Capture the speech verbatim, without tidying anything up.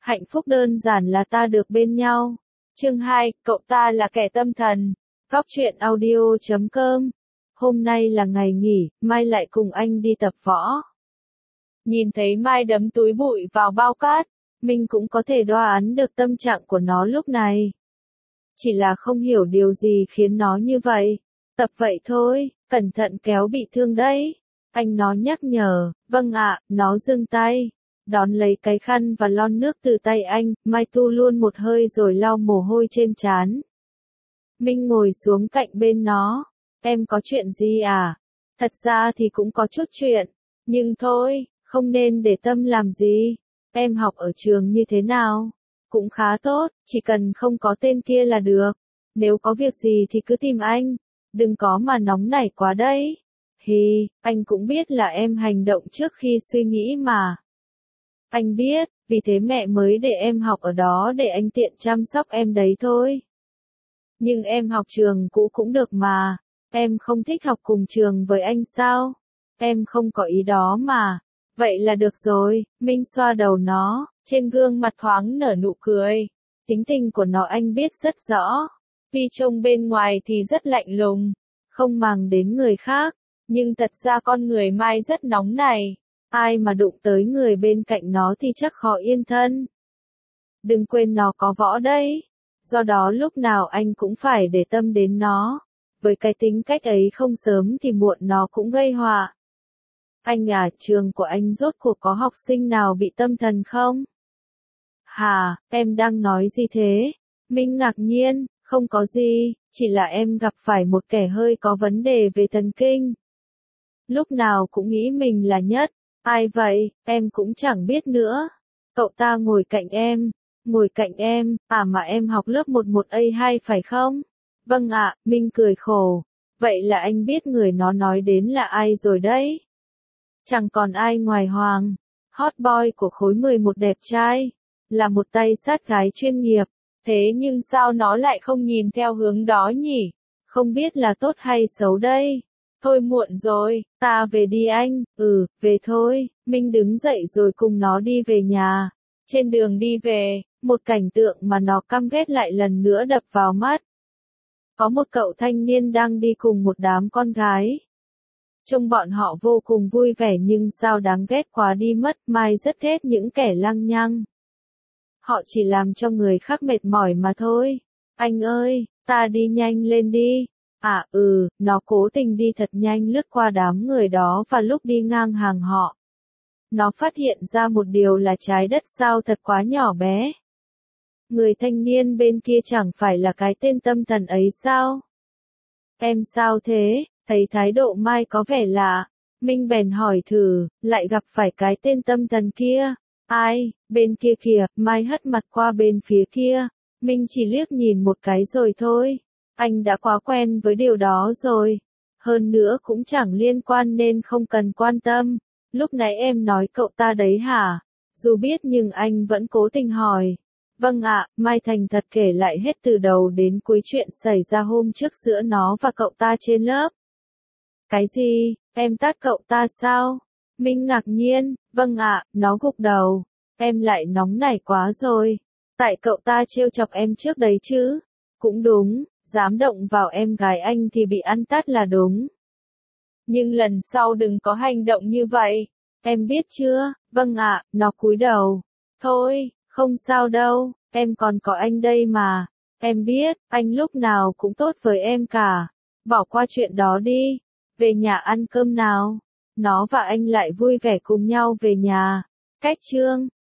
Hạnh phúc đơn giản là ta được bên nhau. Chương hai, cậu ta là kẻ tâm thần. Góc truyện audio chấm com. Hôm nay là ngày nghỉ, Mai lại cùng anh đi tập võ. Nhìn thấy Mai đấm túi bụi vào bao cát, mình cũng có thể đoán được tâm trạng của nó lúc này. Chỉ là không hiểu điều gì khiến nó như vậy. Tập vậy thôi, cẩn thận kéo bị thương đấy. Anh nó nhắc nhở, vâng ạ, nó dừng tay. Đón lấy cái khăn và lon nước từ tay anh, Mai tu luôn một hơi rồi lau mồ hôi trên trán. Minh ngồi xuống cạnh bên nó. Em có chuyện gì à? Thật ra thì cũng có chút chuyện. Nhưng thôi, không nên để tâm làm gì. Em học ở trường như thế nào? Cũng khá tốt, chỉ cần không có tên kia là được. Nếu có việc gì thì cứ tìm anh. Đừng có mà nóng nảy quá đấy. Hì, anh cũng biết là em hành động trước khi suy nghĩ mà. Anh biết, vì thế mẹ mới để em học ở đó để anh tiện chăm sóc em đấy thôi. Nhưng em học trường cũ cũng được mà. Em không thích học cùng trường với anh sao? Em không có ý đó mà. Vậy là được rồi, Minh xoa đầu nó, trên gương mặt thoáng nở nụ cười. Tính tình của nó anh biết rất rõ. Tuy trông bên ngoài thì rất lạnh lùng, không màng đến người khác, nhưng thật ra con người Mai rất nóng này. Ai mà đụng tới người bên cạnh nó thì chắc khó yên thân. Đừng quên nó có võ đấy. Do đó lúc nào anh cũng phải để tâm đến nó. Với cái tính cách ấy không sớm thì muộn nó cũng gây họa. Anh à, trường của anh rốt cuộc có học sinh nào bị tâm thần không? Hà, em đang nói gì thế? Minh ngạc nhiên, không có gì, chỉ là em gặp phải một kẻ hơi có vấn đề về thần kinh. Lúc nào cũng nghĩ mình là nhất. Ai vậy, em cũng chẳng biết nữa. Cậu ta ngồi cạnh em. Ngồi cạnh em, à mà em học lớp mười một A hai phải không? Vâng ạ, Minh cười khổ. Vậy là anh biết người nó nói đến là ai rồi đấy. Chẳng còn ai ngoài Hoàng. Hot boy của khối mười một đẹp trai. Là một tay sát gái chuyên nghiệp. Thế nhưng sao nó lại không nhìn theo hướng đó nhỉ? Không biết là tốt hay xấu đây. Thôi muộn rồi, ta về đi anh. Ừ, về thôi. Minh đứng dậy rồi cùng nó đi về nhà. Trên đường đi về, một cảnh tượng mà nó căm ghét lại lần nữa đập vào mắt. Có một cậu thanh niên đang đi cùng một đám con gái. Trông bọn họ vô cùng vui vẻ nhưng sao đáng ghét quá đi mất. Mai rất ghét những kẻ lăng nhăng. Họ chỉ làm cho người khác mệt mỏi mà thôi. Anh ơi, ta đi nhanh lên đi. À ừ, nó cố tình đi thật nhanh lướt qua đám người đó và lúc đi ngang hàng họ. Nó phát hiện ra một điều là trái đất sao thật quá nhỏ bé. Người thanh niên bên kia chẳng phải là cái tên tâm thần ấy sao? Em sao thế? Thấy thái độ Mai có vẻ lạ. Minh bèn hỏi thử, lại gặp phải cái tên tâm thần kia. Ai, bên kia kìa, Mai hất mặt qua bên phía kia. Minh chỉ liếc nhìn một cái rồi thôi. Anh đã quá quen với điều đó rồi. Hơn nữa cũng chẳng liên quan nên không cần quan tâm. Lúc nãy em nói cậu ta đấy hả? Dù biết nhưng anh vẫn cố tình hỏi. Vâng ạ, Mai thành thật kể lại hết từ đầu đến cuối chuyện xảy ra hôm trước giữa nó và cậu ta trên lớp. Cái gì, em tát cậu ta sao? Minh ngạc nhiên, vâng ạ, nó gục đầu. Em lại nóng nảy quá rồi. Tại cậu ta trêu chọc em trước đấy chứ? Cũng đúng, dám động vào em gái anh thì bị ăn tát là đúng. Nhưng lần sau đừng có hành động như vậy. Em biết chưa? Vâng ạ, nó cúi đầu. Thôi, không sao đâu, em còn có anh đây mà. Em biết, anh lúc nào cũng tốt với em cả. Bỏ qua chuyện đó đi. Về nhà ăn cơm nào. Nó và anh lại vui vẻ cùng nhau về nhà. Cách chương